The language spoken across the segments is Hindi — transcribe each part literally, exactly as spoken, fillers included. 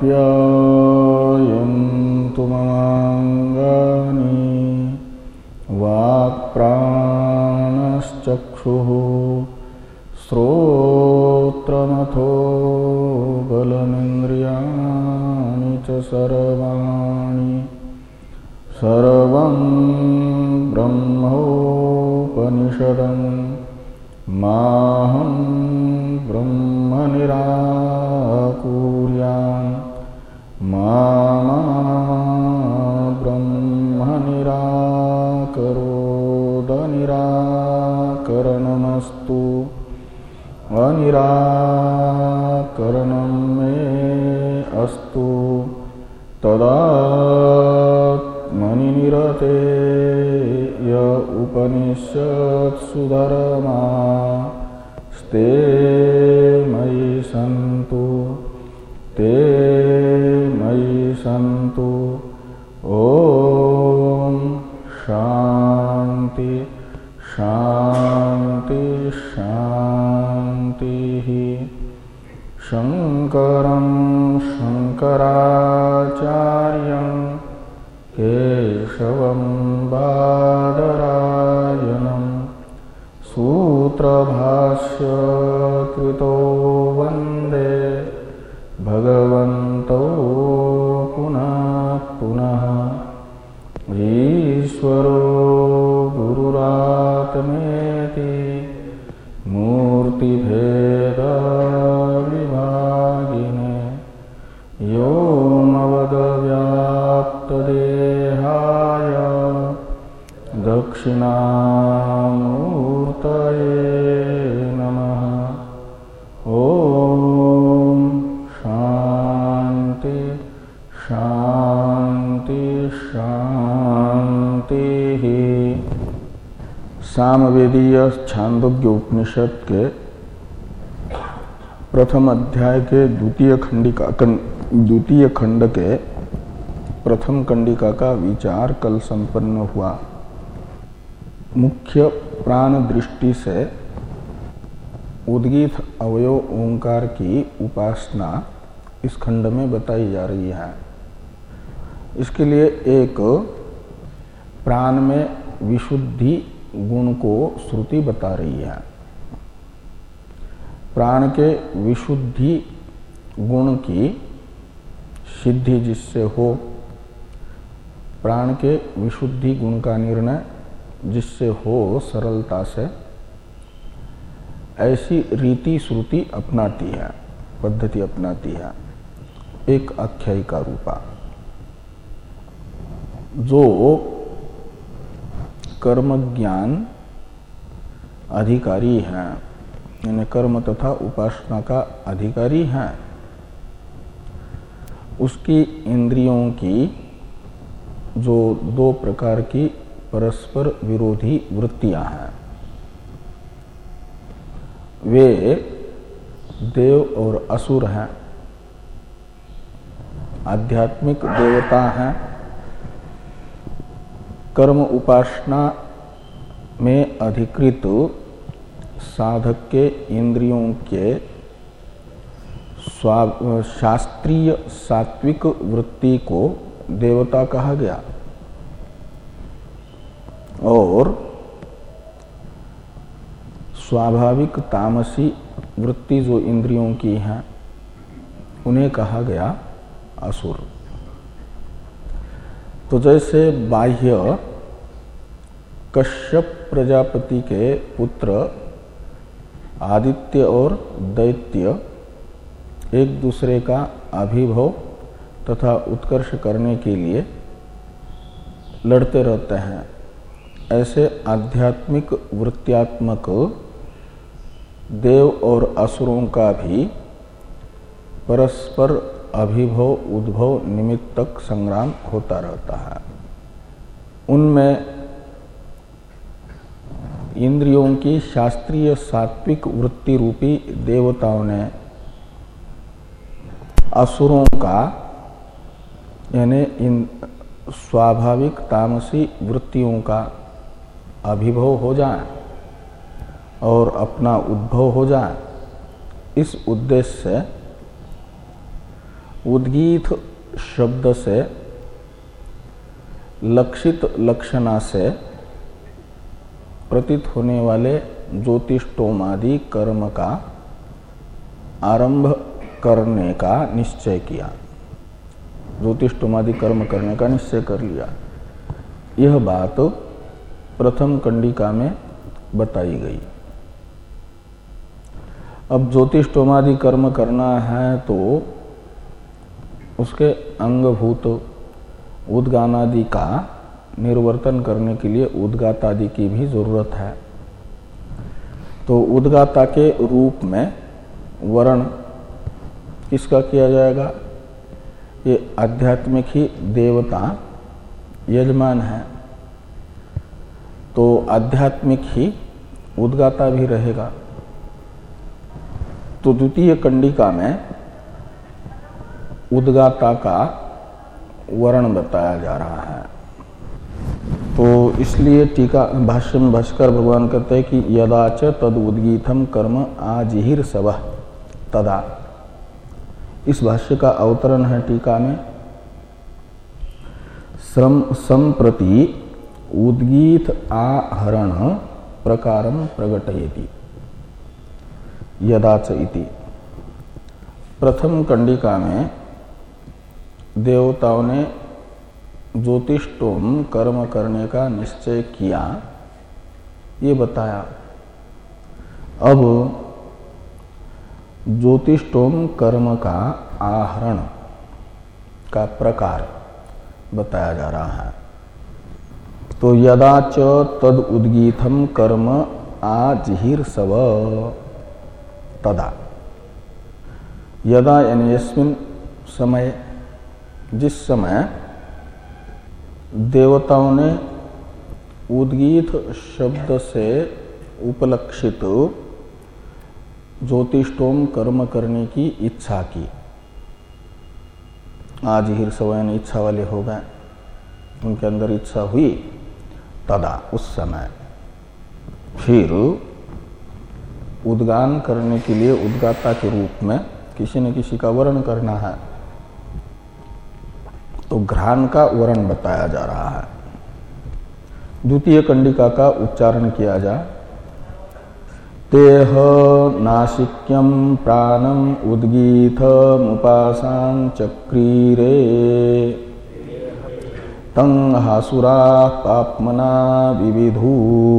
आप्यायन्तु ममाङ्गानि वाक्प्राणश्चक्षुः श्रोत्रमथो बलमिन्द्रियाणि च सर्वाणि सर्वं ब्रह्मोपनिषदं माहं ब्रह्म निराकुर्यां मा ब्रह्म निराकरोद निराकरणमस्तु अनिराकरणं मे अस्तु तदात्मनि निरते य उपनिषत्सु धर्मा स्ते मयि सन्तु ते मयि सन्तु। ओम शांति शांति शांति। शंकरं शंकराचार्यं केशवं बादरायणं सूत्रभाष्य कृतो वन्दे भगवन्तो पुनः पुनः। ईश्वरो गुरुरात्मेति मूर्तिभेदविभागिने व्योमवद्व्याप्तदेहाय दक्षिणामूर्तये नमः। ओम शांति शांति शांति। सामवेदीय छांदोग्य उपनिषद के प्रथम अध्याय के द्वितीय खंडिका द्वितीय खंड के प्रथम कंडिका का विचार कल संपन्न हुआ। मुख्य प्राण दृष्टि से उद्गीत अवयव ओंकार की उपासना इस खंड में बताई जा रही है। इसके लिए एक प्राण में विशुद्धि गुण को श्रुति बता रही है। प्राण के विशुद्धि गुण की सिद्धि जिससे हो, प्राण के विशुद्धि गुण का निर्णय जिससे हो सरलता से, ऐसी रीति श्रुति अपनाती है, पद्धति अपनाती है। एक आख्यायिका रूपा जो कर्म ज्ञान अधिकारी है, यानी कर्म तथा उपासना का अधिकारी है, उसकी इंद्रियों की जो दो प्रकार की परस्पर विरोधी वृत्तियां हैं, वे देव और असुर हैं। आध्यात्मिक देवता हैं। कर्म उपासना में अधिकृत साधक के इंद्रियों के शास्त्रीय सात्विक वृत्ति को देवता कहा गया और स्वाभाविक तामसी वृत्ति जो इंद्रियों की हैं उन्हें कहा गया असुर। तो जैसे बाह्य कश्यप प्रजापति के पुत्र आदित्य और दैत्य एक दूसरे का अभिभव तथा उत्कर्ष करने के लिए लड़ते रहते हैं, ऐसे आध्यात्मिक वृत्त्यात्मक देव और असुरों का भी परस्पर अभिभव उद्भव निमित्तक संग्राम होता रहता है। उनमें इंद्रियों की शास्त्रीय सात्विक वृत्ति रूपी देवताओं ने असुरों का यानी इन स्वाभाविक तामसी वृत्तियों का अभिभव हो जाए और अपना उद्भव हो जाए, इस उद्देश्य से उद्गीत शब्द से लक्षित लक्षणा से प्रतीत होने वाले ज्योतिष्टोमादि कर्म का आरंभ करने का निश्चय किया, ज्योतिष्टोमादि कर्म करने का निश्चय कर लिया। यह बात प्रथम कंडिका में बताई गई। अब ज्योतिष्टोमादि कर्म करना है तो उसके अंगभूत उद्गानादि का निर्वर्तन करने के लिए उद्गातादि की भी जरूरत है। तो उद्गाता के रूप में वर्ण किसका किया जाएगा? ये आध्यात्मिक ही देवता यजमान है, तो आध्यात्मिक ही उद्गाता भी रहेगा। तो द्वितीय कंडिका में उद्गाता का वर्ण बताया जा रहा है। तो इसलिए टीका भाष्य में भाष्कर भगवान कहते हैं कि यदाच तद उद्गीतम कर्म आजिहिर सबह तदा। इस भाष्य का अवतरण है टीका में, श्रम संप्रति उद्गीत आहरण प्रकारम प्रगटयति यदाच इति। प्रथम कंडिका में देवताओं ने ज्योतिष्टोम कर्म करने का निश्चय किया, ये बताया। अब ज्योतिष्टोम कर्म का आहरण का प्रकार बताया जा रहा है। तो यदा च तद उद्गीतम कर्म आजिहिर सव तदा। यदा यानी यस्मिन समय, जिस समय देवताओं ने उद्गीत शब्द से उपलक्षित ज्योतिष्टोम कर्म करने की इच्छा की, आज ही सवयन इच्छा वाले हो गए, उनके अंदर इच्छा हुई, तदा उस समय फिर उद्गान करने के लिए उद्गाता के रूप में किसी न किसी का वर्ण करना है, तो घ्राण का वर्ण बताया जा रहा है। द्वितीय कंडिका का उच्चारण किया जाए। तेह नासिक्यम प्राणम उद्गीतमुपासां चक्रीरे तं हासुरा पाप्मना विविधु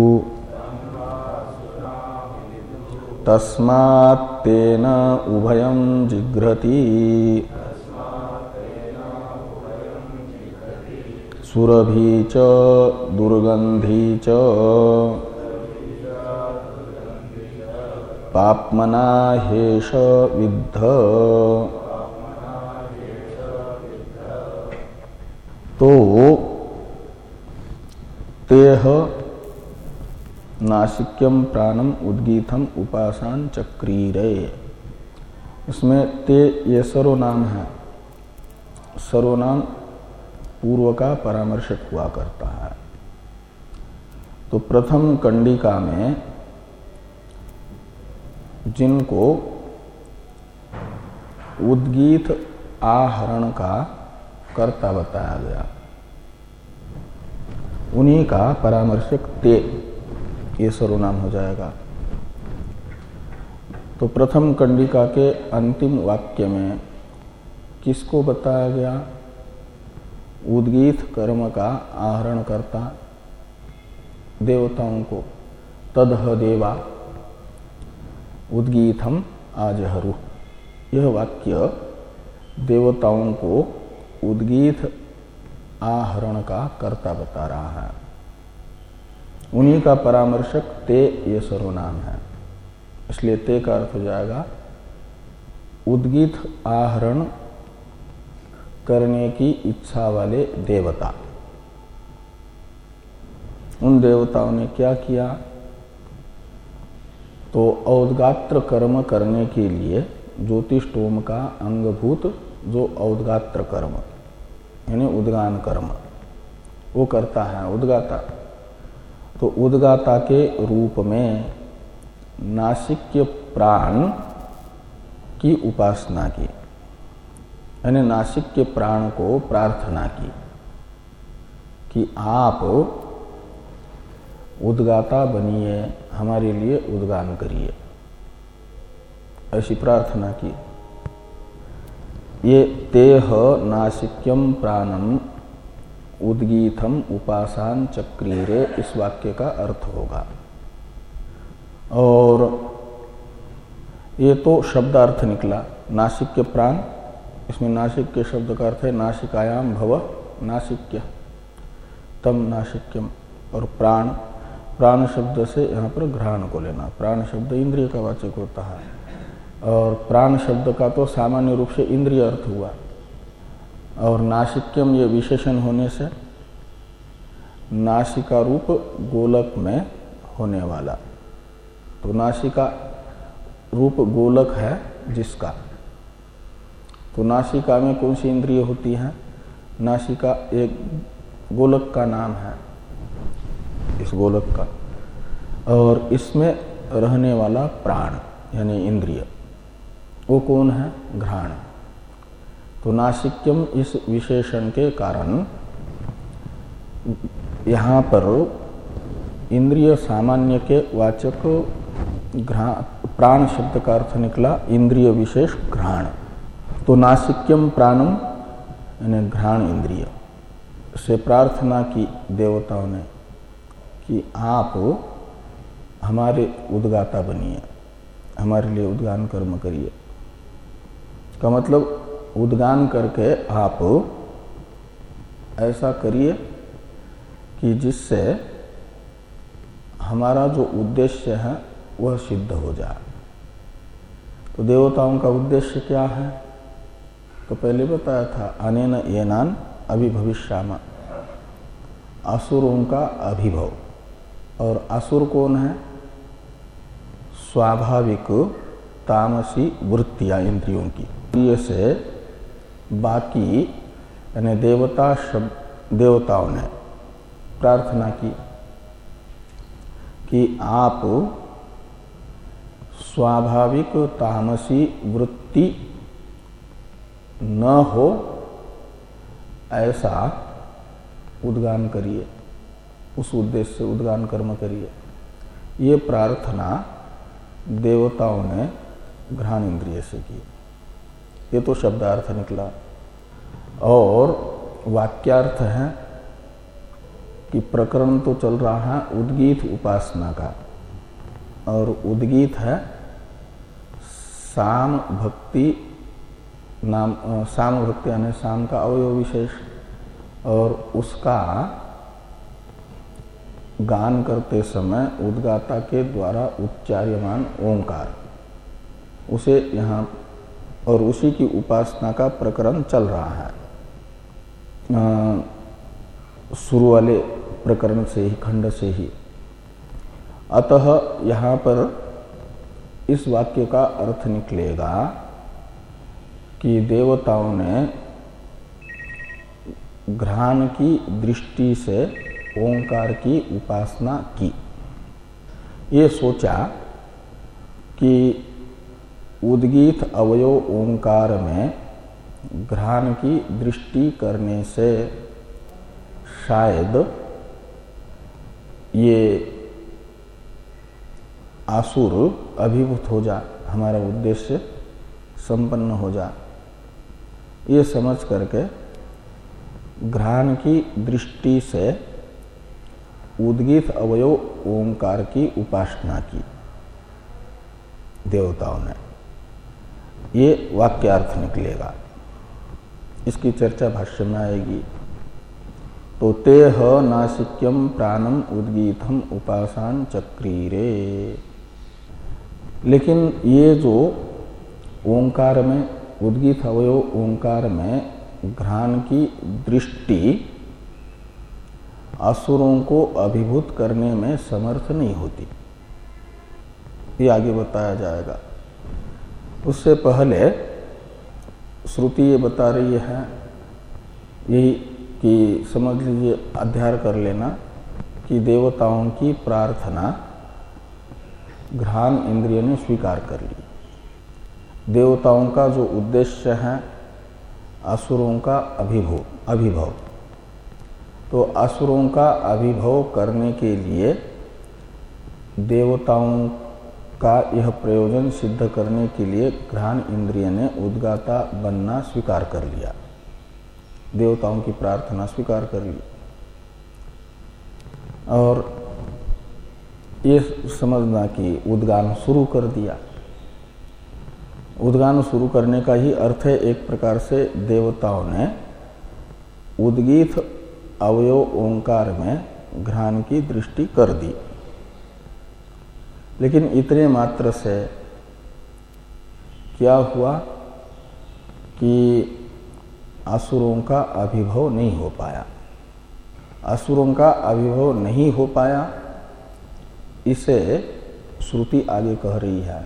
तस्मात् तेन उभयं जिघ्रति सुरभि च दुर्गंधी च पाप्मना हेष विद्ध। तो तेह नासिक्यम प्राणम उद्गीतम उपासां चक्रीरे, इसमें ते ये सर्वनाम है। सर्वनाम पूर्व का परामर्शक हुआ करता है। तो प्रथम कंडिका में जिनको उद्गीत आहरण का कर्ता बताया गया, उन्हीं का परामर्शक ते ये सर्वनाम हो जाएगा। तो प्रथम कंडिका के अंतिम वाक्य में किसको बताया गया? उद्गीत कर्म का आहरण करता देवताओं को। तदह देवा उद्गीतम आजहरु, यह वाक्य देवताओं को उद्गीत आहरण का कर्ता बता रहा है। उन्हीं का परामर्शक ते ये सर्वनाम है, इसलिए ते का अर्थ हो जाएगा उद्गीत आहरण करने की इच्छा वाले देवता। उन देवताओं ने क्या किया? तो औदगात्र कर्म करने के लिए ज्योतिष्टोम का अंगभूत जो औदगात्र कर्म यानी उद्गान कर्म वो करता है उद्गाता। तो उद्गाता के रूप में नासिक्य प्राण की उपासना की, यानी नासिक के प्राण को प्रार्थना की कि आप उद्गाता बनिए, हमारे लिए उद्गान करिए, ऐसी प्रार्थना की। ये तेह नासिक्यम प्राणम उद्गीतम उपासान चक्रीरे, इस वाक्य का अर्थ होगा। और ये तो शब्दार्थ निकला, नासिक के प्राण, इसमें नासिक के शब्द का अर्थ है नासिकायाम भव नासिक्य तम नासिक्यम। और प्राण, प्राण शब्द से यहाँ पर घ्राण को लेना, प्राण शब्द इंद्रिय का वाचक होता है, और प्राण शब्द का तो सामान्य रूप से इंद्रिय अर्थ हुआ, और नासिक्यम ये विशेषण होने से नासिका रूप गोलक में होने वाला, तो नासिका रूप गोलक है जिसका, तो नासिका में कौन सी इंद्रिय होती है? नासिका एक गोलक का नाम है, इस गोलक का, और इसमें रहने वाला प्राण यानी इंद्रिय, वो कौन है? घ्राण। तो नासिक्यम इस विशेषण के कारण यहाँ पर इंद्रिय सामान्य के वाचक प्राण शब्द का अर्थ निकला इंद्रिय विशेष घ्राण। तो नासिक्यम प्राणम यानी घ्राण इंद्रिय से प्रार्थना की देवताओं ने कि आप हमारे उद्गाता बनिए, हमारे लिए उद्गान कर्म करिए। का मतलब उद्गान करके आप ऐसा करिए कि जिससे हमारा जो उद्देश्य है वह सिद्ध हो जाए। तो देवताओं का उद्देश्य क्या है? तो पहले बताया था, अनेन येनान अभिभविष्यामा, असुरों का अभिभव। और असुर कौन है? स्वाभाविक तामसी वृत्तियां इंद्रियों की। ये से बाकी यानी देवता शब्द देवताओं ने प्रार्थना की कि आप स्वाभाविक तामसी वृत्ति न हो ऐसा उद्गान करिए, उस उद्देश्य से उद्गान कर्म करिए। ये प्रार्थना देवताओं ने घ्राण इंद्रिय से की। ये तो शब्दार्थ निकला। और वाक्यार्थ है कि प्रकरण तो चल रहा है उद्गीत उपासना का, और उद्गीत है साम भक्ति नाम, साम भक्ति यानी साम का अवयव विशेष, और उसका गान करते समय उद्गाता के द्वारा उच्चार्यमान ओंकार, उसे यहाँ और उसी की उपासना का प्रकरण चल रहा है शुरू वाले प्रकरण से ही, खंड से ही। अतः यहाँ पर इस वाक्य का अर्थ निकलेगा कि देवताओं ने घ्राण की दृष्टि से ओंकार की उपासना की। ये सोचा कि उद्गीत अवयव ओंकार में घ्राण की दृष्टि करने से शायद ये आसुर अभिभूत हो जा, हमारा उद्देश्य संपन्न हो जा। ये समझ करके घ्राण की दृष्टि से उद्गीत अवयव ओंकार की उपासना की देवताओं ने। ये वाक्यार्थ निकलेगा, इसकी चर्चा भाष्य में आएगी। तो तेह नासिक्यम प्राणम उद्गीतम उपासान चक्रीरे। लेकिन ये जो ओंकार में, उद्गीत अवयव ओंकार में घ्राण की दृष्टि असुरों को अभिभूत करने में समर्थ नहीं होती, ये आगे बताया जाएगा। उससे पहले श्रुति ये बता रही है, यही कि समझ लीजिए, अध्याय कर लेना कि देवताओं की प्रार्थना घ्राण इंद्रिय ने स्वीकार कर ली। देवताओं का जो उद्देश्य है असुरों का अभिभव अभिभव तो असुरों का अभिभव करने के लिए देवताओं का यह प्रयोजन सिद्ध करने के लिए घ्राण इंद्रिय ने उद्गाता बनना स्वीकार कर लिया, देवताओं की प्रार्थना स्वीकार कर ली। और ये समझना कि उद्गान शुरू कर दिया। उद्गान शुरू करने का ही अर्थ है एक प्रकार से देवताओं ने उद्गीत अवयव ओंकार में घ्राण की दृष्टि कर दी। लेकिन इतने मात्र से क्या हुआ कि असुरों का अभिभव नहीं हो पाया। असुरों का अभिभव नहीं हो पाया, इसे श्रुति आगे कह रही है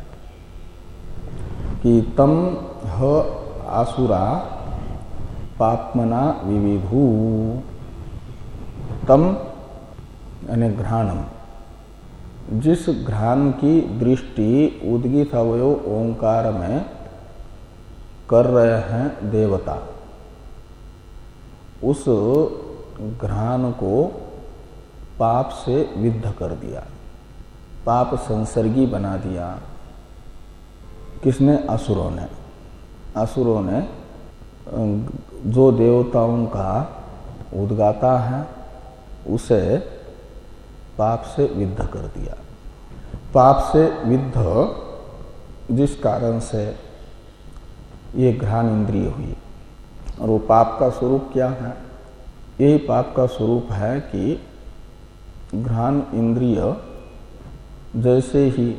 कि तम ह आसुरा पाप्मना विविधु। तम यानी घ्राणम, जिस घ्राण की दृष्टि उद्गीत अवयव ओंकार में कर रहे हैं देवता, उस घ्राण को पाप से विद्ध कर दिया, पाप संसर्गी बना दिया। किसने? असुरों ने। असुरों ने जो देवताओं का उद्गाता है उसे पाप से विद्ध कर दिया। पाप से विद्ध जिस कारण से ये घ्राण इंद्रिय हुई, और वो पाप का स्वरूप क्या है? यही पाप का स्वरूप है कि घ्राण इंद्रिय जैसे ही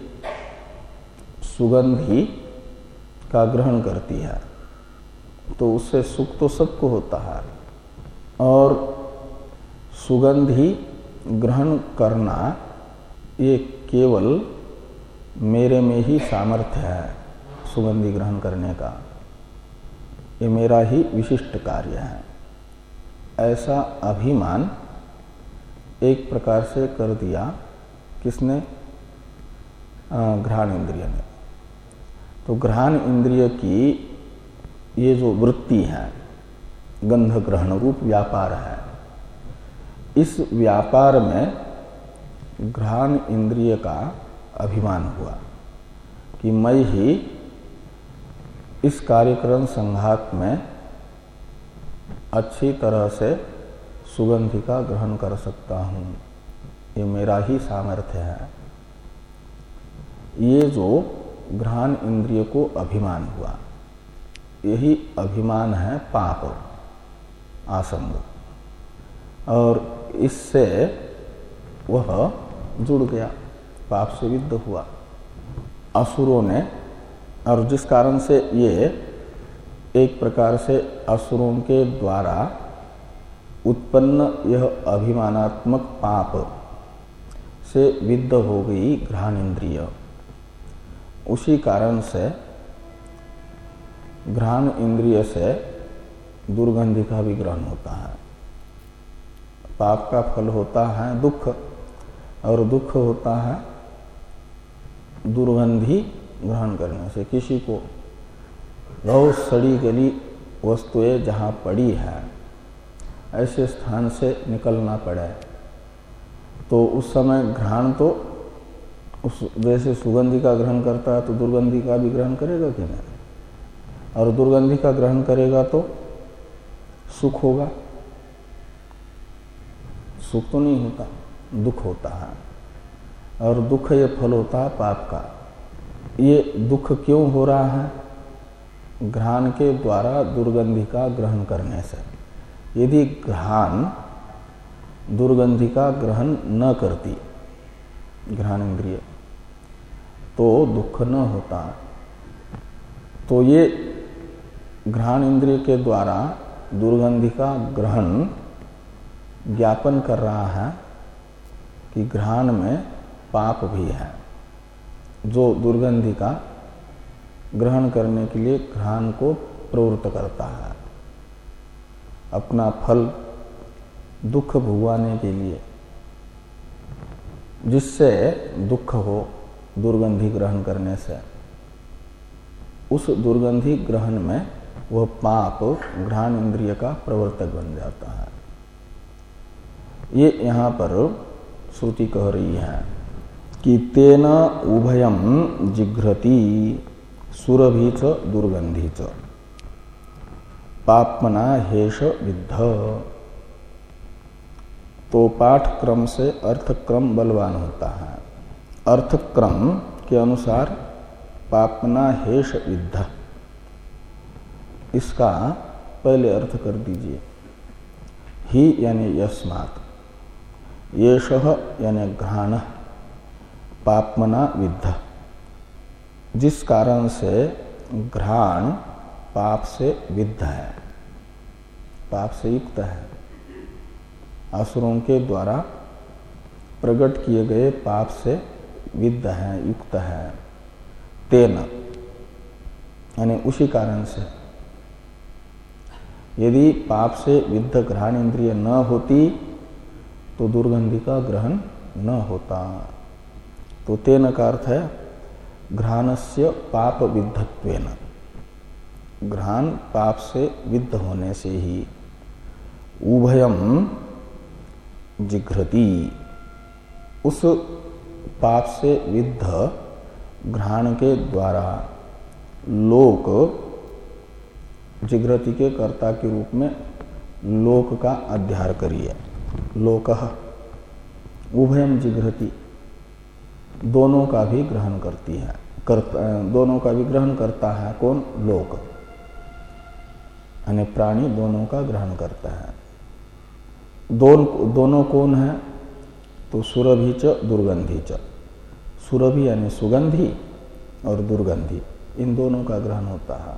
सुगंधी का ग्रहण करती है तो उससे सुख तो सबको होता है, और सुगंधी ग्रहण करना ये केवल मेरे में ही सामर्थ्य है। सुगंधी ग्रहण करने का ये मेरा ही विशिष्ट कार्य है, ऐसा अभिमान एक प्रकार से कर दिया। किसने? घ्राण इंद्रिय ने। तो घ्राण इंद्रिय की ये जो वृत्ति है, गंध ग्रहण रूप व्यापार है, इस व्यापार में घ्राण इंद्रिय का अभिमान हुआ कि मैं ही इस कार्यक्रम संघात में अच्छी तरह से सुगंधि का ग्रहण कर सकता हूँ, ये मेरा ही सामर्थ्य है। ये जो घ्राण इंद्रिय को अभिमान हुआ, यही अभिमान है पाप आसंग, और इससे वह जुड़ गया, पाप से विद्ध हुआ असुरों ने। और जिस कारण से ये एक प्रकार से असुरों के द्वारा उत्पन्न यह अभिमानात्मक पाप से विद्ध हो गई घ्राण इंद्रिय, उसी कारण से घ्राण इंद्रिय से दुर्गंधि का भी ग्रहण होता है। पाप का फल होता है दुख, और दुख होता है दुर्गंधि ग्रहण करने से। किसी को बहुत सड़ी गली वस्तुएं जहाँ पड़ी है ऐसे स्थान से निकलना पड़े तो उस समय घ्राण तो उस जैसे सुगंधि का ग्रहण करता है तो दुर्गंधि का भी ग्रहण करेगा कि नहीं, और दुर्गंधि का ग्रहण करेगा तो सुख होगा, सुख तो नहीं होता, दुख होता है, और दुख ये फल होता है पाप का। ये दुख क्यों हो रहा है? घ्राण के द्वारा दुर्गंधि का ग्रहण करने से। यदि घ्राण दुर्गंधि का ग्रहण न करती घ्राण इंद्रिय तो दुख न होता। तो ये घ्राण इंद्रिय के द्वारा दुर्गंधि का ग्रहण ज्ञापन कर रहा है कि घ्राण में पाप भी है, जो दुर्गंधि का ग्रहण करने के लिए घ्राण को प्रवृत्त करता है, अपना फल दुख भुगवाने के लिए, जिससे दुख हो दुर्गंधि ग्रहण करने से। उस दुर्गंधि ग्रहण में वह पाप घ्राण इंद्रिय का प्रवर्तक बन जाता है। ये यहाँ पर श्रुति कह रही है कि तेन उभयम जिघ्रति सुरभि च दुर्गंधि च पापमना हेष विद्ध। तो पाठक्रम से अर्थक्रम बलवान होता है। अर्थक्रम के अनुसार पापमना हेष विद्ध, इसका पहले अर्थ कर दीजिए। ही यानी यस्मात्, येषः यानी घ्राण, पापमना विद्ध, जिस कारण से घ्राण पाप से विद्ध है, पाप से युक्त है, असुरों के द्वारा प्रकट किए गए पाप से विद्ध है, युक्त है। तेन यानी उसी कारण से, यदि पाप से विद्ध घ्राण इंद्रिय न होती तो दुर्गंधि का ग्रहण न होता। तो तेन का अर्थ है घ्राणस्य पाप विद्धत्वेन, घ्राण पाप से विद्ध होने से ही। उभयम जिघ्रति, उस पाप से विद्ध घ्राण के द्वारा लोक, जिघ्रति के कर्ता के रूप में लोक का अध्यार करिए। लोकः, उभयम जिघ्रति, दोनों का भी ग्रहण करती है, करता, दोनों का भी ग्रहण करता है। कौन? लोक, यानी प्राणी दोनों का ग्रहण करता है। दोनों दोनों कौन है? तो सुरभि च दुर्गंधि च, सुरभि यानी सुगंधी और दुर्गंधी, इन दोनों का ग्रहण होता है।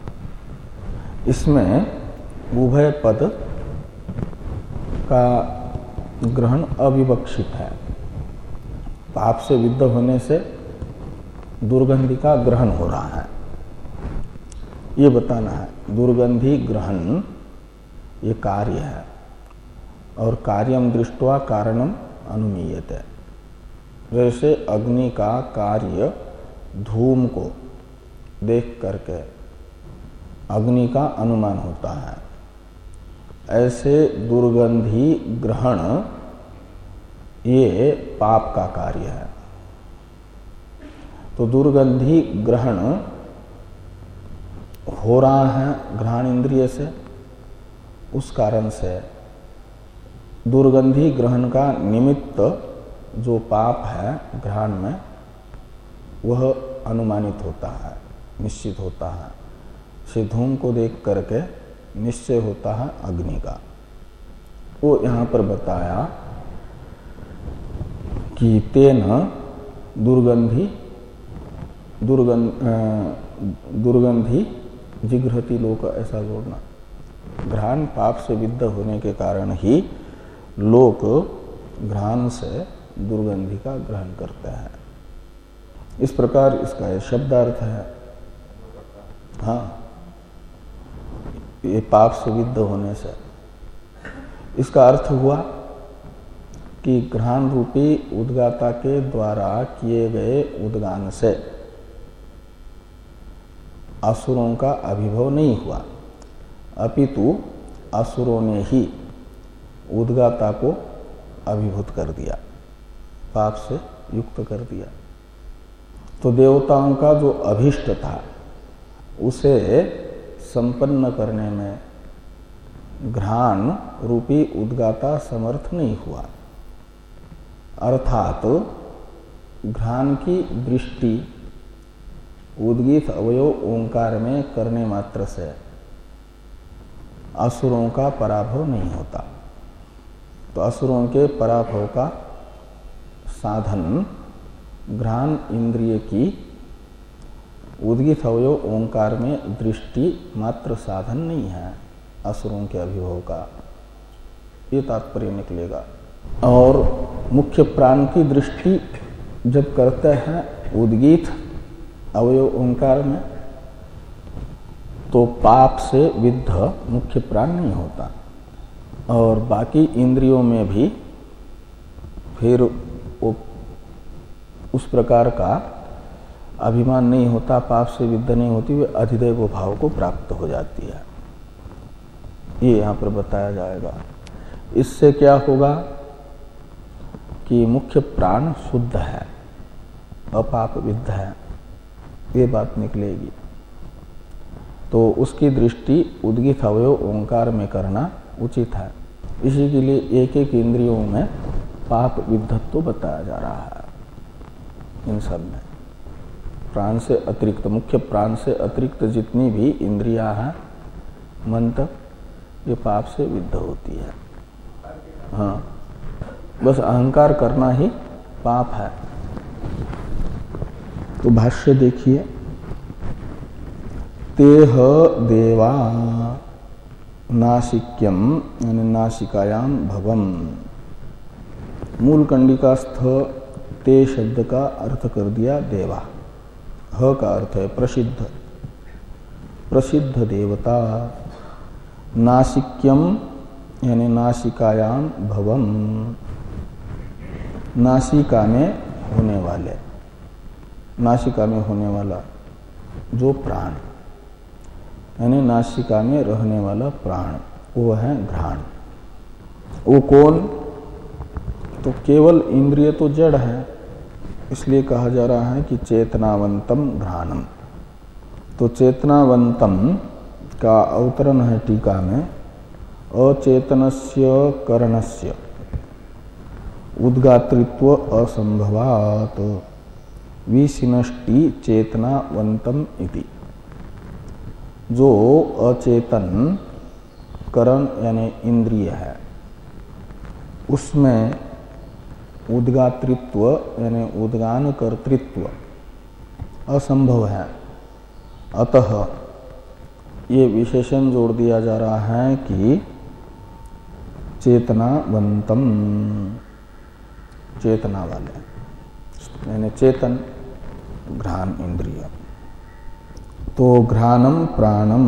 इसमें उभय पद का ग्रहण अविवक्षित है। पाप से विद्ध होने से दुर्गंधि का ग्रहण हो रहा है, ये बताना है। दुर्गंधि ग्रहण ये कार्य है, और कार्यम दृष्ट्वा कारणम अनुमीयते। जैसे अग्नि का कार्य धूम को देख करके अग्नि का अनुमान होता है, ऐसे दुर्गंधि ग्रहण ये पाप का कार्य है। तो दुर्गंधि ग्रहण हो रहा है घ्राण इंद्रिय से, उस कारण से दुर्गंधि ग्रहण का निमित्त जो पाप है घ्राण में, वह अनुमानित होता है, निश्चित होता है। से धूम को देख करके निश्चय होता है अग्नि का। वो यहाँ पर बताया कि तेन दुर्गंधि दुर्गंध दुर्गंधि जिघ्रति लोक, ऐसा जोड़ना। घ्राण पाप से विद्ध होने के कारण ही लोक घ्राण से दुर्गंधि का ग्रहण करते हैं। इस प्रकार इसका यह शब्दार्थ है। हाँ, ये पाप से विद्ध होने से। इसका अर्थ हुआ कि घ्राण रूपी उद्गाता के द्वारा किए गए उद्गान से असुरों का अभिभव नहीं हुआ, अपितु असुरों ने ही उद्गाता को अभिभूत कर दिया, पाप से युक्त कर दिया। तो देवताओं का जो अभिष्ट था उसे संपन्न करने में घ्राण रूपी उद्गाता समर्थ नहीं हुआ। अर्थात घ्राण की दृष्टि उद्गीत अवयव ओंकार में करने मात्र से असुरों का पराभव नहीं होता। तो असुरों के पराभव का साधन घ्राण इंद्रिय की उद्गीत अवयव ओंकार में दृष्टि मात्र साधन नहीं है असुरों के अभिभव का, ये तात्पर्य निकलेगा। और मुख्य प्राण की दृष्टि जब करते हैं उद्गीत अवयव ओंकार में, तो पाप से विद्ध मुख्य प्राण नहीं होता, और बाकी इंद्रियों में भी फिर वो उस प्रकार का अभिमान नहीं होता, पाप से विद्ध नहीं होती, वे अधिदैव भाव को प्राप्त हो जाती है। ये यहाँ पर बताया जाएगा। इससे क्या होगा कि मुख्य प्राण शुद्ध है, अपाप विद्ध है, ये बात निकलेगी। तो उसकी दृष्टि उद्गीत अवयव ओंकार में करना उचित है। इसी के लिए एक एक इंद्रियों में पाप विद्धत्व बताया जा रहा है। इन सब में प्राण से अतिरिक्त, मुख्य प्राण से अतिरिक्त जितनी भी इंद्रियां हैं मन तक, ये पाप से विद्ध होती है। हाँ, बस अहंकार करना ही पाप है। तो भाष्य देखिए, तेह देवा नासिक्यम यानी नासिकायाम भवम। मूल कंडिकास्थ ते शब्द का अर्थ कर दिया देवा। ह का अर्थ है प्रसिद्ध, प्रसिद्ध देवता। नासिक्यम यानी नासिकायाम भवम, नासिका में होने वाले, नासिका में होने वाला जो प्राण यानी नासिका में रहने वाला प्राण, वो है घ्राण। वो कौन? तो केवल इंद्रिय तो जड़ है, इसलिए कहा जा रहा है कि चेतनावंतम घ्राणम। तो चेतनावंतम का अवतरण है टीका में, अचेतनस्य करणस्य उद्गातृत्व असंभवात विसिनष्टि चेतनावंतम इति। जो अचेतन करण यानी इंद्रिय है, उसमें उद्गातृत्व यानी उद्गान कर्तृत्व असंभव है। अतः ये विशेषण जोड़ दिया जा रहा है कि चेतनावंतम, चेतना वाले यानी चेतन घ्राण इंद्रिय। तो घ्राणम प्राणम,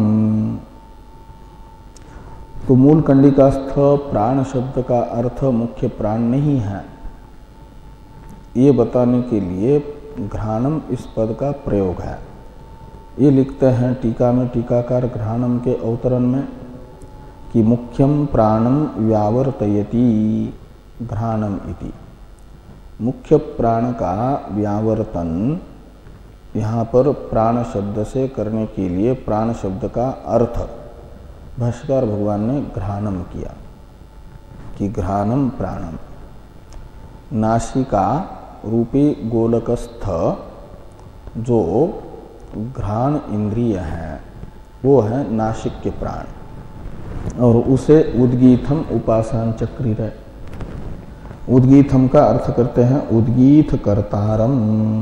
तो मूल कंडिकास्थ प्राण शब्द का अर्थ मुख्य प्राण नहीं है, ये बताने के लिए घ्राणम इस पद का प्रयोग है। ये लिखते हैं टीका में टीकाकार घ्राणम के अवतरण में कि मुख्यम प्राणम व्यावर्तयति घ्राणम इति। मुख्य प्राण का व्यावर्तन यहाँ पर प्राण शब्द से करने के लिए प्राण शब्द का अर्थ भाष्यकार भगवान ने घ्राणम किया कि घ्राणम प्राणम। नासिका रूपी गोलकस्थ जो घ्राण इंद्रिय है वो है नासिक्य प्राण, और उसे उद्गीथम उपासन चक्री रहे। उद्गीथम का अर्थ करते हैं उद्गीत कर्तारम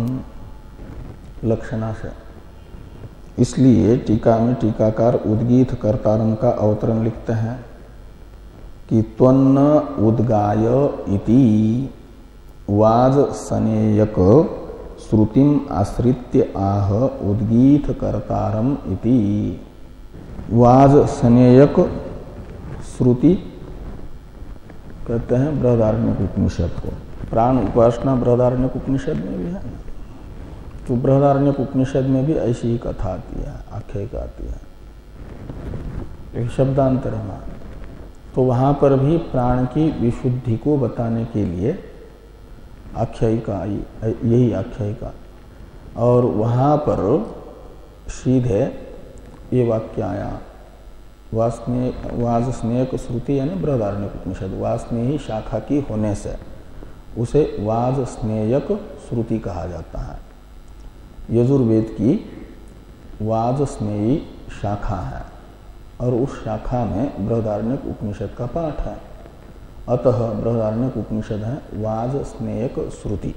लक्षणा से। इसलिए टीका में टीकाकार उद्गीत कर्तारम का अवतरण लिखते हैं कि त्वन्न उद्गाय इति वाज सनेयक श्रुतिम आश्रित्य आह उद्गीत कर्तारम इति। वाज सनेयक श्रुति कहते हैं बृहदारण्यक उपनिषद को। प्राण उपासना बृहदारण्यक उपनिषद में भी है, तो बृहदारण्यक उपनिषद में भी ऐसी ही कथा आती है, आख्यायिका आती है, एक शब्दांतर है। तो वहां पर भी प्राण की विशुद्धि को बताने के लिए आख्यायिका आई, यही आख्यायिका। और वहां पर सीधे ये वाक्य आया, वासने वाज स्नेक श्रुति यानी बृहदारण्यक उपनिषद, वासनेयी शाखा की होने से उसे वाज स्नेयक श्रुति कहा जाता है। यजुर्वेद की वाज स्नेयी शाखा है और उस शाखा में बृहदारण्यक उपनिषद का पाठ है। अतः बृहदारण्यक उपनिषद है वाज स्नेयक श्रुति।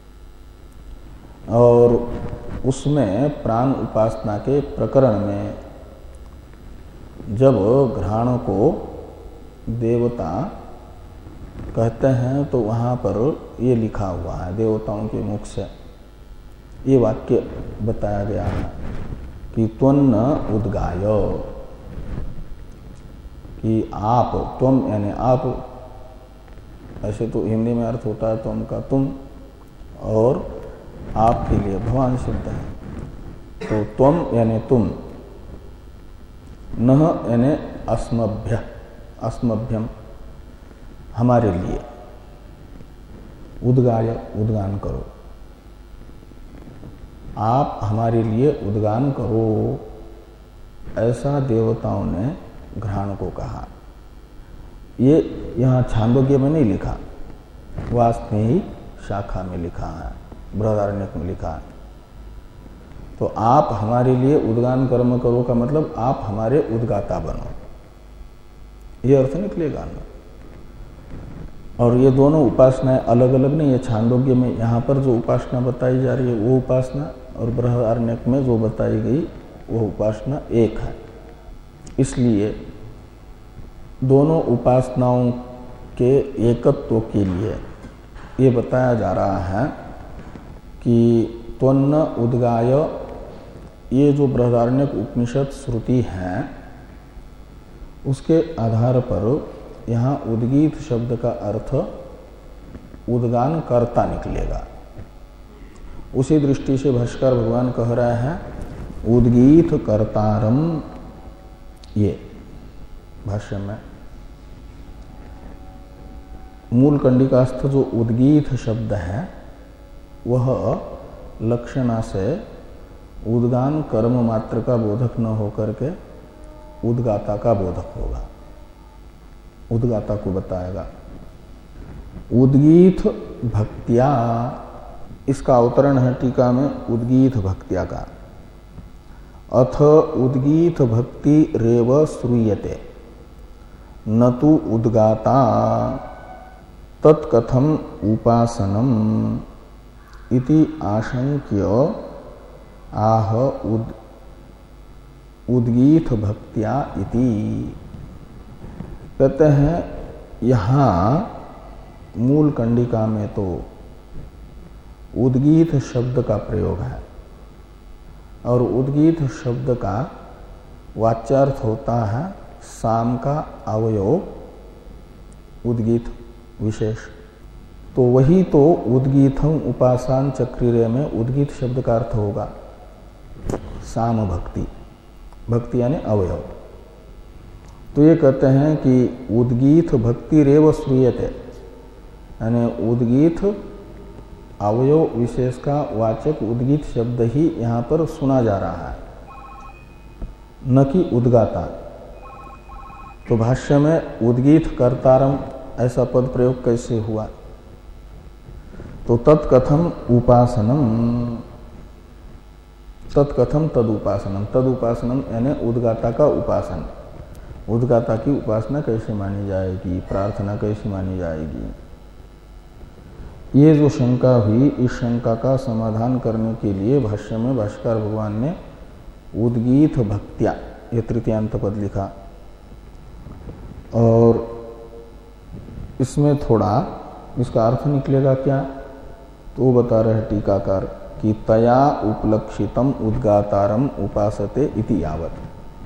और उसमें प्राण उपासना के प्रकरण में जब घ्राण को देवता कहते हैं तो वहां पर ये लिखा हुआ है देवताओं के मुख से ये वाक्य बताया गया है कि त्वन्न उद्गाय, कि आप, त्वम यानी आप, ऐसे तो हिंदी में अर्थ होता है त्वम का तुम, और आपके लिए भगवान शब्द है। तो त्वम यानी तुम, नह यानी अस्मभ्य, अस्मभ्यम हमारे लिए, उद्गाय उद्गान करो, आप हमारे लिए उद्गान करो, ऐसा देवताओं ने घ्राण को कहा। ये यहाँ छांदोग्य में नहीं लिखा, वास्नेयी शाखा में लिखा है, बृहदारण्यक में लिखा है। तो आप हमारे लिए उद्गान कर्म करो का मतलब आप हमारे उद्गाता बनो, ये अर्थ निकलेगा ना। और ये दोनों उपासनाएं अलग अलग नहीं है। छांदोग्य में यहाँ पर जो उपासना बताई जा रही है वो उपासना, और बृहदारण्यक में जो बताई गई वो उपासना एक है। इसलिए दोनों उपासनाओं के एकत्व के लिए ये बताया जा रहा है कि त्वन्न उद्गाय, ये जो बृहदारण्यक उपनिषद श्रुति है उसके आधार पर यहाँ उद्गीत शब्द का अर्थ उद्गान कर्ता निकलेगा। उसी दृष्टि से भाष्कर भगवान कह रहे हैं उद्गीत कर्तारम, ये भाष्य में मूल कंडिकास्थ जो उद्गीत शब्द है वह लक्षणा से उद्गान कर्म मात्र का बोधक न होकर के उद्गाता का बोधक होगा, उद्गाता को बताएगा। उद्गीत भक्त्या, इसका अवतरण है टीका में उद्गीत भक्त्या का। अथ उद्गीत भक्ति रेव श्रूयते न तु उद्गाता तत्कथम उपासनम इति आशंक्य आह उद उद्गीत भक्त्या इति। कहते हैं यहाँ मूल कंडिका में तो उद्गीत शब्द का प्रयोग है, और उद्गीत शब्द का वाच्यार्थ होता है साम का अवयव उद्गीत विशेष। तो वही तो उद्गीतम उपासान चक्रिरे में उद्गीत शब्द का अर्थ होगा साम भक्ति, भक्ति यानी अवयव। तो ये कहते हैं कि उद्गीत भक्ति रेव श्रूयते, यानी उद्गीत अवयव विशेष का वाचक उद्गीत शब्द ही यहाँ पर सुना जा रहा है, न कि उद्गाता। तो भाष्य में उद्गीत कर्तारम ऐसा पद प्रयोग कैसे हुआ? तो तत्कथम उपासनम, तत्कथम तद उपासनम, तद उपासनम यानी उद्गाता का उपासन, उद्गाता की उपासना कैसे मानी जाएगी, प्रार्थना कैसी मानी जाएगी। ये जो शंका हुई, इस शंका का समाधान करने के लिए भाष्य में भाष्यकार भगवान ने उद्गीत भक्त्या ये तृतीयांत पद लिखा। और इसमें थोड़ा इसका अर्थ निकलेगा क्या, तो बता रहे टीकाकार कि तया उपलक्षितम उद्गातारम उपासते इति यावत।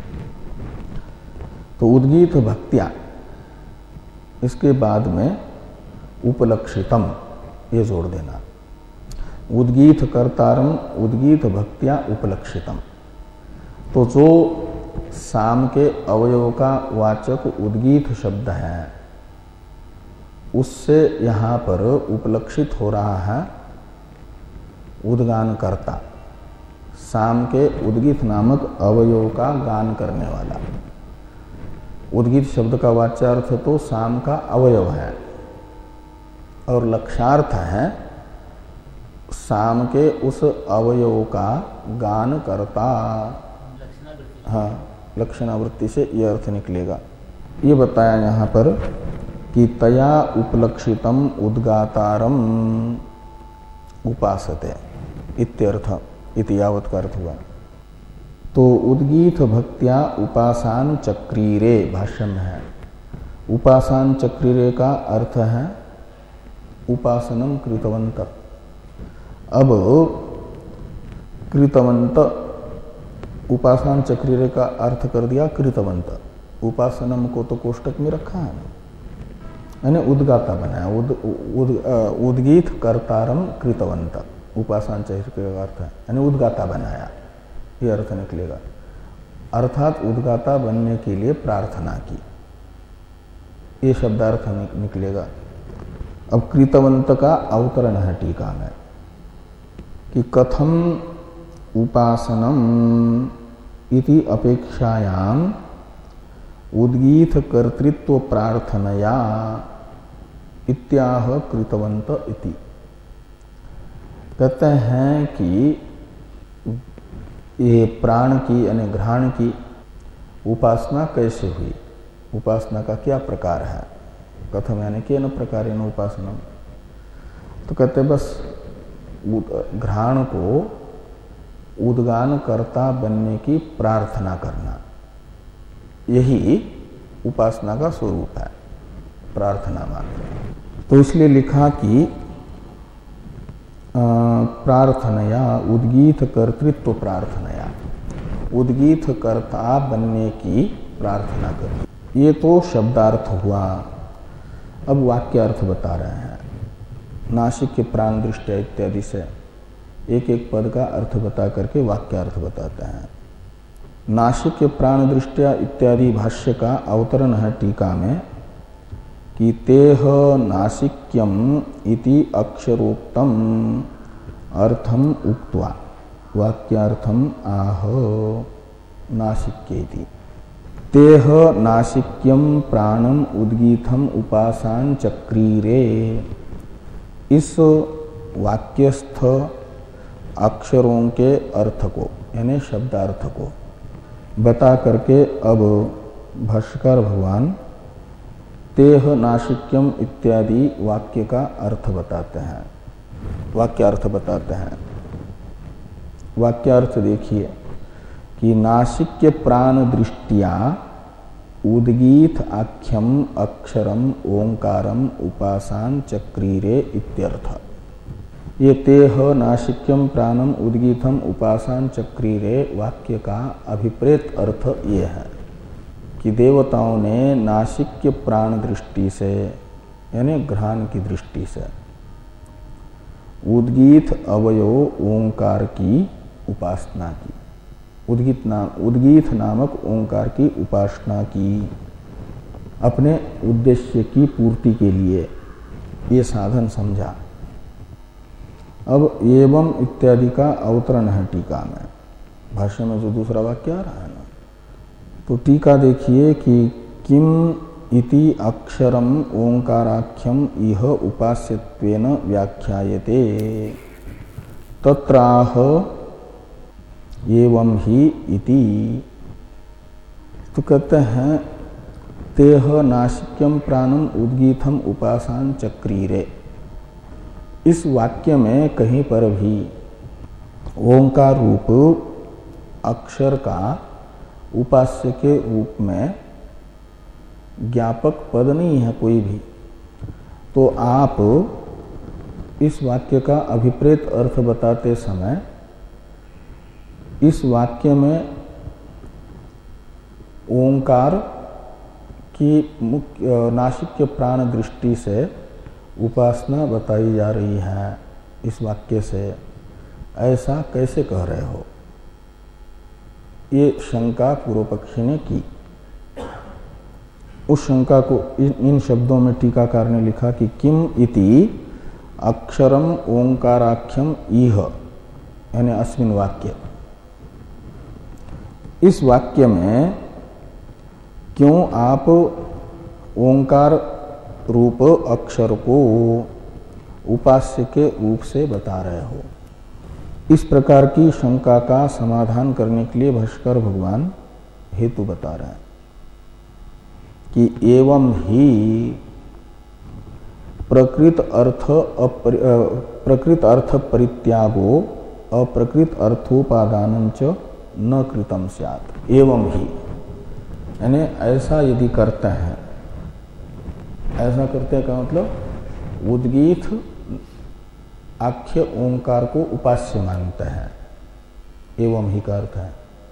तो उद्गीत भक्त्या, इसके बाद में उपलक्षितम ये जोड़ देना, उद्गीत कर्तारम उद्गीत भक्त्या उपलक्षितम। तो जो साम के अवयव का वाचक उद्गीत शब्द है उससे यहाँ पर उपलक्षित हो रहा है उद्गान कर्ता, साम के उद्गीत नामक अवयव का गान करने वाला। उद्गीत शब्द का वाच्यार्थ तो साम का अवयव है, और लक्षार्थ है साम के उस अवयव का गान करता। हाँ, लक्षणावृत्ति से यह अर्थ निकलेगा। ये बताया यहाँ पर कि तया उपलक्षितम उद्गातारम उपासते इत्यर्थ, इति यावत का अर्थ हुआ। तो उद्गीत भक्त्या उपासान चक्रीरे भाष्य में है। उपासान चक्रीरे का अर्थ है उपासनम कृतवंत। अब कृतवंत उपासन चक्रीरे का अर्थ कर दिया कृतवंत। उपासनम को तो कोष्टक में रखा है, यानी उद्गाता बनाया। उद, उद, उद्गीत कर्तारम कृतवंत, उपासन चक्रीरे का अर्थ है यानी उद्गाता बनाया, ये अर्थ निकलेगा। अर्थात उद्गाता बनने के लिए प्रार्थना की, ये शब्दार्थ निकलेगा। अब कृतवंत का अवतरण है टीका में कि कथम उपासनम इति अपेक्षायाम उद्गीत कर्तृत्व प्रार्थनया इत्याह कृतवंत इति। कहते हैं कि ये प्राण की यानी घ्राण की उपासना कैसे हुई, उपासना का क्या प्रकार है। कथम यानी के न प्रकारेण उपासना, तो कहते बस घ्राण को उद्गान कर्ता बनने की प्रार्थना करना, यही उपासना का स्वरूप है, प्रार्थना मात्र। तो इसलिए लिखा कि प्रार्थनया उद्गीत कर्तृत्व प्रार्थनया, उद्गीत कर्ता बनने की प्रार्थना करनी। ये तो शब्दार्थ हुआ। अब वाक्यार्थ बता रहे हैं, नासिक के प्राण दृष्टि इत्यादि से एक एक पद का अर्थ बता करके वाक्यार्थ बताते हैं। नासिक के प्राण दृष्टिया इत्यादि भाष्य का अवतरण है टीका में कि तेह नासिक्यम इति अक्षरोक्तम अर्थम उक्त्वा वाक्यार्थम आह नासिक्येति। तेह नासिक्यम प्राणम उद्गीतम उपासान चक्रीरे, इस वाक्यस्थ अक्षरों के अर्थ को यानी शब्दार्थ को बता करके अब भाष्यकार भगवान तेह नासिक्यम इत्यादि वाक्य का अर्थ बताते हैं, वाक्यार्थ बताते हैं। वाक्यार्थ देखिए कि नासिक्य प्राण दृष्टिया उद्गीत आख्यम अक्षरम ओंकारम उपासान चक्रीरे इत्यर्थ। ये तेह नासिक्यम प्राणम उद्गीतम उपासान चक्रीरे वाक्य का अभिप्रेत अर्थ ये है कि देवताओं ने नासिक्य प्राण दृष्टि से यानी घ्राण की दृष्टि से उद्गीत अवयव ओंकार की उपासना की, उद्गीत नाम उद्गीत नामक ओंकार की उपासना की अपने उद्देश्य की पूर्ति के लिए, ये साधन समझा। अब एवं इत्यादि का अवतरण है टीका में, भाष्य में जो दूसरा वाक्य आ रहा है ना, तो टीका देखिए कि किम इति अक्षरम ओंकाराख्यम इह उपास्यत्वेन व्याख्यायते तत्राह एवं ही इति। तो कहते हैं तेह नासिक्यम प्राणम उद्गीतम उपासान चक्रीरे, इस वाक्य में कहीं पर भी ओंकार रूप अक्षर का उपास्य के रूप में ज्ञापक पद नहीं है कोई भी, तो आप इस वाक्य का अभिप्रेत अर्थ बताते समय इस वाक्य में ओंकार की मुख्य नासिक्य प्राण दृष्टि से उपासना बताई जा रही है इस वाक्य से, ऐसा कैसे कह रहे हो, ये शंका पूर्व पक्षी ने की। उस शंका को इन, इन शब्दों में टीकाकार ने लिखा कि किम इति अक्षरम ओंकाराख्यम इह यानी अस्मिन वाक्य, इस वाक्य में क्यों आप ओंकार रूप अक्षर को उपास्य के रूप से बता रहे हो। इस प्रकार की शंका का समाधान करने के लिए भाष्कर भगवान हेतु बता रहे हैं कि एवं ही प्रकृत अर्थ प्रकृत अर्थ परित्यागो अप्रकृत अर्थोपादानं च न कृतम स्यात्। एवं ही यानी ऐसा यदि करते हैं, ऐसा करते का मतलब उद्गीत आख्य ओंकार को उपास्य मानते हैं, एवं ही का अर्थ है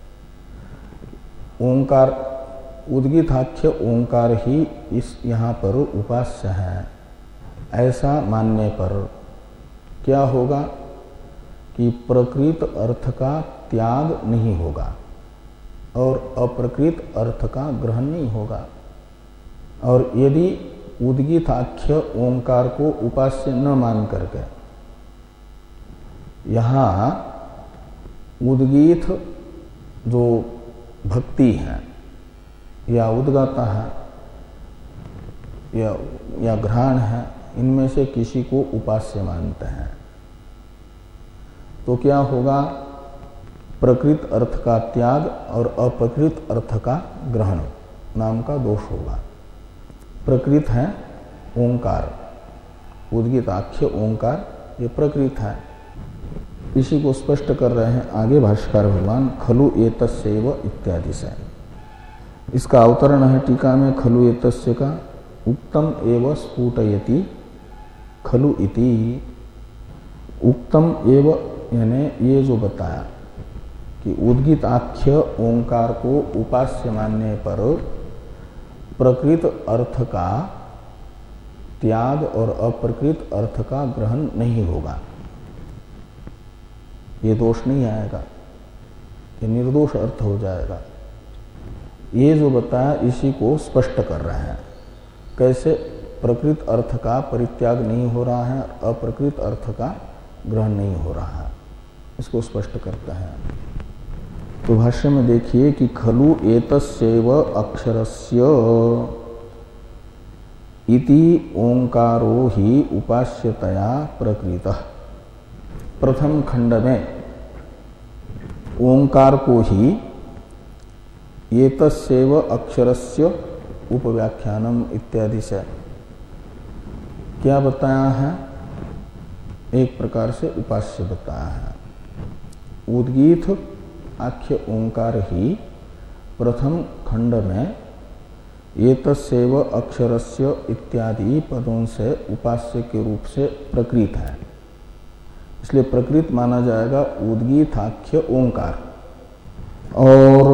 ओंकार उद्गीत आख्य ओंकार ही इस यहाँ पर उपास्य है। ऐसा मानने पर क्या होगा कि प्रकृत अर्थ का त्याग नहीं होगा, और अप्रकृत अर्थ का ग्रहण नहीं होगा। और यदि उद्गीताख्य ओंकार को उपास्य न मान करके यहाँ उद्गीत जो भक्ति है या उद्गाता है या या घ्राण है, इनमें से किसी को उपास्य मानते हैं तो क्या होगा? प्रकृत अर्थ का त्याग और अप्रकृत अर्थ का ग्रहण नाम का दोष होगा। प्रकृत है ओंकार, उद्गीताख्य ओंकार, ये प्रकृत है। इसी को स्पष्ट कर रहे हैं आगे भाष्यकार भगवान खलु एतस्यैव इत्यादि से। इसका अवतरण है टीका में खलु एतस्य का, उक्तम एव स्फुटयति खलु इति। उक्तम एव यानी ये जो बताया कि उद्गीताख्य ओंकार को उपास्य मानने पर प्रकृत अर्थ का त्याग और अप्रकृत अर्थ का ग्रहण नहीं होगा, ये दोष नहीं आएगा, ये निर्दोष अर्थ हो जाएगा। ये जो बताया इसी को स्पष्ट कर रहे हैं। कैसे? प्रकृत अर्थ का परित्याग नहीं हो रहा है, अप्रकृत अर्थ का ग्रहण नहीं हो रहा है, इसको स्पष्ट करते हैं। तो भाष्य में देखिए कि खलु एतस्यैव अक्षरस्य इति ओंकारो ही उपास्यतया प्रकृतः। प्रथम खंड में ओंकार को ही एतस्यैव अक्षरस्य उपव्याख्यानम इत्यादि से क्या बताया है? एक प्रकार से उपास्य बताया है। उद्गीत आख्य ओंकार ही प्रथम खंड में एतस्यैव अक्षरस्य इत्यादि पदों से उपास्य के रूप से प्रकृत है, इसलिए प्रकृत माना जाएगा उद्गीताख्य ओंकार। और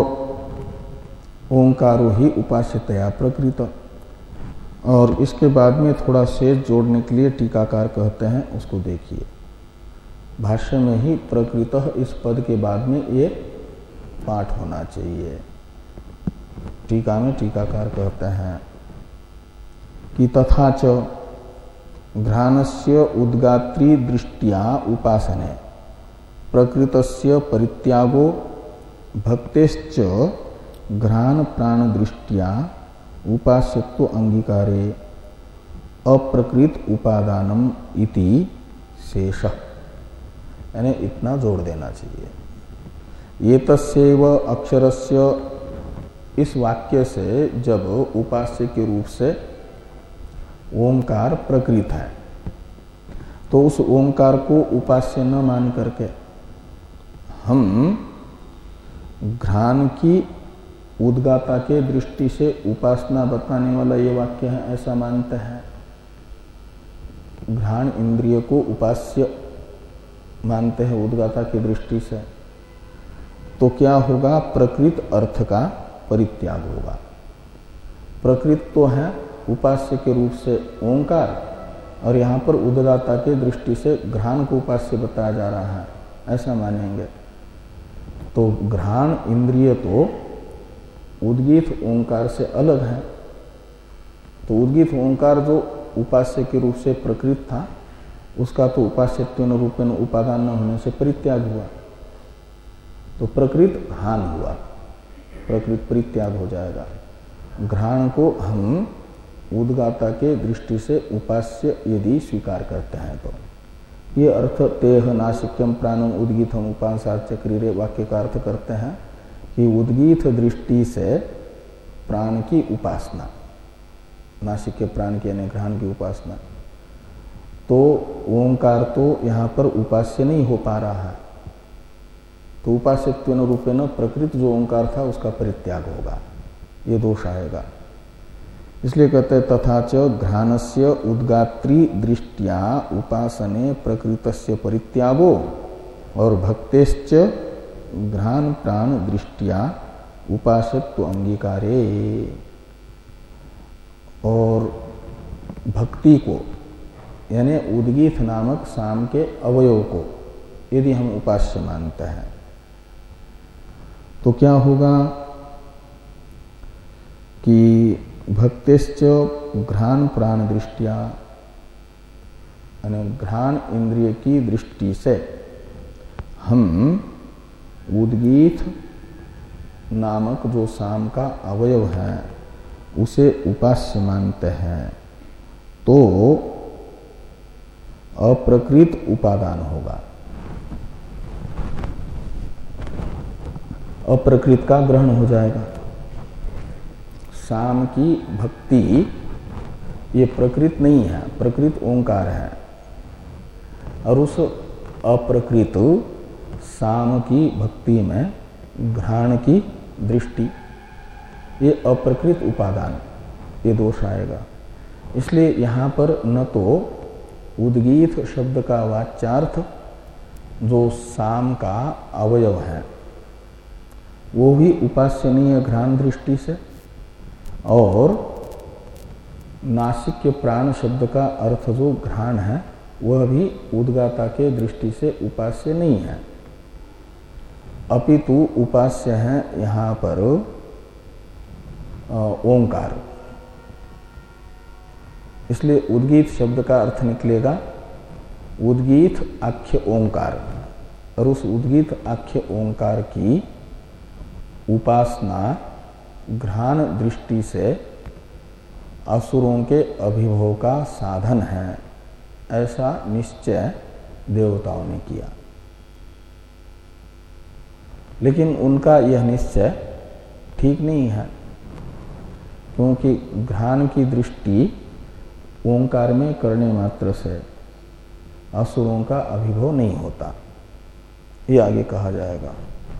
ओंकारो ही उपास्यतया प्रकृत। और इसके बाद में थोड़ा शेष जोड़ने के लिए टीकाकार कहते हैं, उसको देखिए। भाष्य में ही प्रकृतः इस पद के बाद में ये पाठ होना चाहिए। टीका में टीकाकार कहते हैं कि तथा च घ्राणस्य उद्गात्री दृष्टिया उपासने प्रकृतस्य परित्यागो भक्तेश्च घ्राण प्राण दृष्टिया उपास्यत्व अंगीकारे अप्रकृत उपादानम इति शेष, यानी इतना जोड़ देना चाहिए। ये तस्यैव अक्षरस्य इस वाक्य से जब उपास्य के रूप से ओंकार प्रकृत है तो उस ओंकार को उपास्य न मान करके हम घ्राण की उद्गाता के दृष्टि से उपासना बताने वाला ये वाक्य है ऐसा मानते हैं। घ्राण इंद्रिय को उपास्य मानते हैं उद्गाता की दृष्टि से, तो क्या होगा? प्रकृत अर्थ का परित्याग होगा। प्रकृत तो है उपास्य के रूप से ओंकार, और यहाँ पर उद्गाता के दृष्टि से घ्राण को उपास्य बताया जा रहा है, ऐसा मानेंगे। तो घ्राण इंद्रिय तो उद्गीत ओंकार से अलग है, तो उद्गीत ओंकार जो उपास्य के रूप से प्रकृत था उसका तो उपास्यत्वेन रूपेण उपादान न होने से परित्याग हुआ, तो प्रकृत हान हुआ, प्रकृत परित्याग हो जाएगा। घ्राण को हम उद्गाता के दृष्टि से उपास्य यदि स्वीकार करते हैं तो ये अर्थ तेह नासिक्यम प्राणम उद्गीतम उपासाच क्रीरे वाक्य का अर्थ करते हैं कि उद्गीत दृष्टि से प्राण की उपासना, नासिक के प्राण की यानी घ्राण की उपासना, तो ओंकार तो यहाँ पर उपास्य नहीं हो पा रहा है, तो उपास्यत्वेन रूपेण प्रकृत जो ओंकार था उसका परित्याग होगा, ये दोष आएगा। इसलिए कहते हैं तथा च घ्राणस्य उद्गात्री दृष्टिया उपासने प्रकृतस्य परित्यागो और भक्तेश्च घ्राण प्राण दृष्टिया उपासत्व अंगीकारे। और भक्ति को यानी उद्गीत नामक साम के अवयव को यदि हम उपास्य मानते हैं तो क्या होगा? कि भक्तिश्च घ्राण प्राण दृष्टिया, घ्राण इंद्रिय की दृष्टि से हम उद्गीत नामक जो साम का अवयव है उसे उपास्य मानते हैं, तो अप्रकृत उपादान होगा, अप्रकृत का ग्रहण हो जाएगा। साम की भक्ति ये प्रकृत नहीं है, प्रकृत ओंकार है, और उस अप्रकृत साम की भक्ति में घ्राण की दृष्टि, ये अप्रकृत उपादान, ये दोष आएगा। इसलिए यहाँ पर न तो उद्गीत शब्द का वाच्यार्थ जो साम का अवयव है वो भी उपास्यनीय घ्राण दृष्टि से, और नासिक्य प्राण शब्द का अर्थ जो घ्राण है वह भी उद्गाता के दृष्टि से उपास्य नहीं है, अपितु उपास्य है यहाँ पर ओंकार। इसलिए उद्गीत शब्द का अर्थ निकलेगा उद्गीत आख्य ओंकार, और उस उद्गीत आख्य ओंकार की उपासना घ्राण दृष्टि से असुरों के अभिभव का साधन है, ऐसा निश्चय देवताओं ने किया। लेकिन उनका यह निश्चय ठीक नहीं है, क्योंकि घ्राण की दृष्टि ओंकार में करने मात्र से असुरों का अभिभव नहीं होता, ये आगे कहा जाएगा।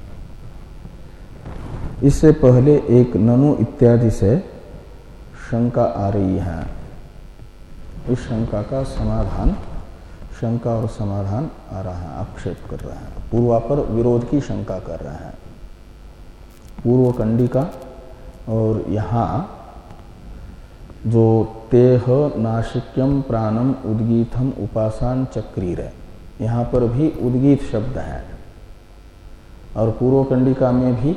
इससे पहले एक ननु इत्यादि से शंका आ रही है, इस शंका का समाधान, शंका और समाधान आ रहा है, आक्षेप कर रहा है, पूर्वापर विरोध की शंका कर रहा है। पूर्व कंडिका और यहाँ जो तेह नाशिक्यम प्राणम उद्गीतम उपासान चक्रीर है, यहाँ पर भी उद्गीत शब्द है, और पूर्व कंडिका में भी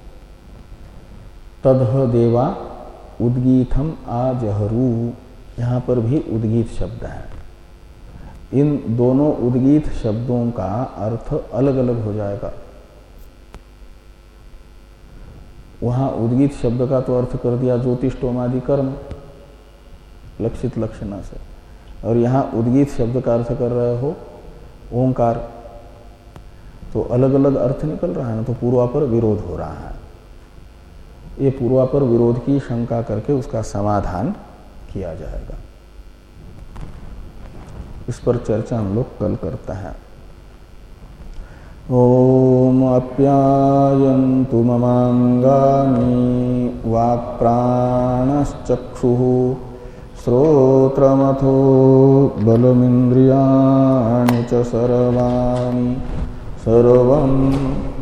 तदह देवा उद्गीतम आजहरू, यहाँ पर भी उद्गीत शब्द है। इन दोनों उद्गीत शब्दों का अर्थ अलग अलग हो जाएगा। वहां उद्गीत शब्द का तो अर्थ कर दिया ज्योतिष्टोमादि कर्म लक्षित लक्षणा से, और यहाँ उद्गीत शब्द का अर्थ कर रहे हो ओंकार, तो अलग अलग अर्थ निकल रहा है ना, तो पूर्वापर विरोध हो रहा है। ये पूर्वापर विरोध की शंका करके उसका समाधान किया जाएगा। इस पर चर्चा हम लोग कल करते हैं। ओम आप्यायन्तु ममांगानि वाक्प्राणश्चक्षुः श्रोत्रमथो बलमिन्द्रियाणि च सर्वाणि सर्वं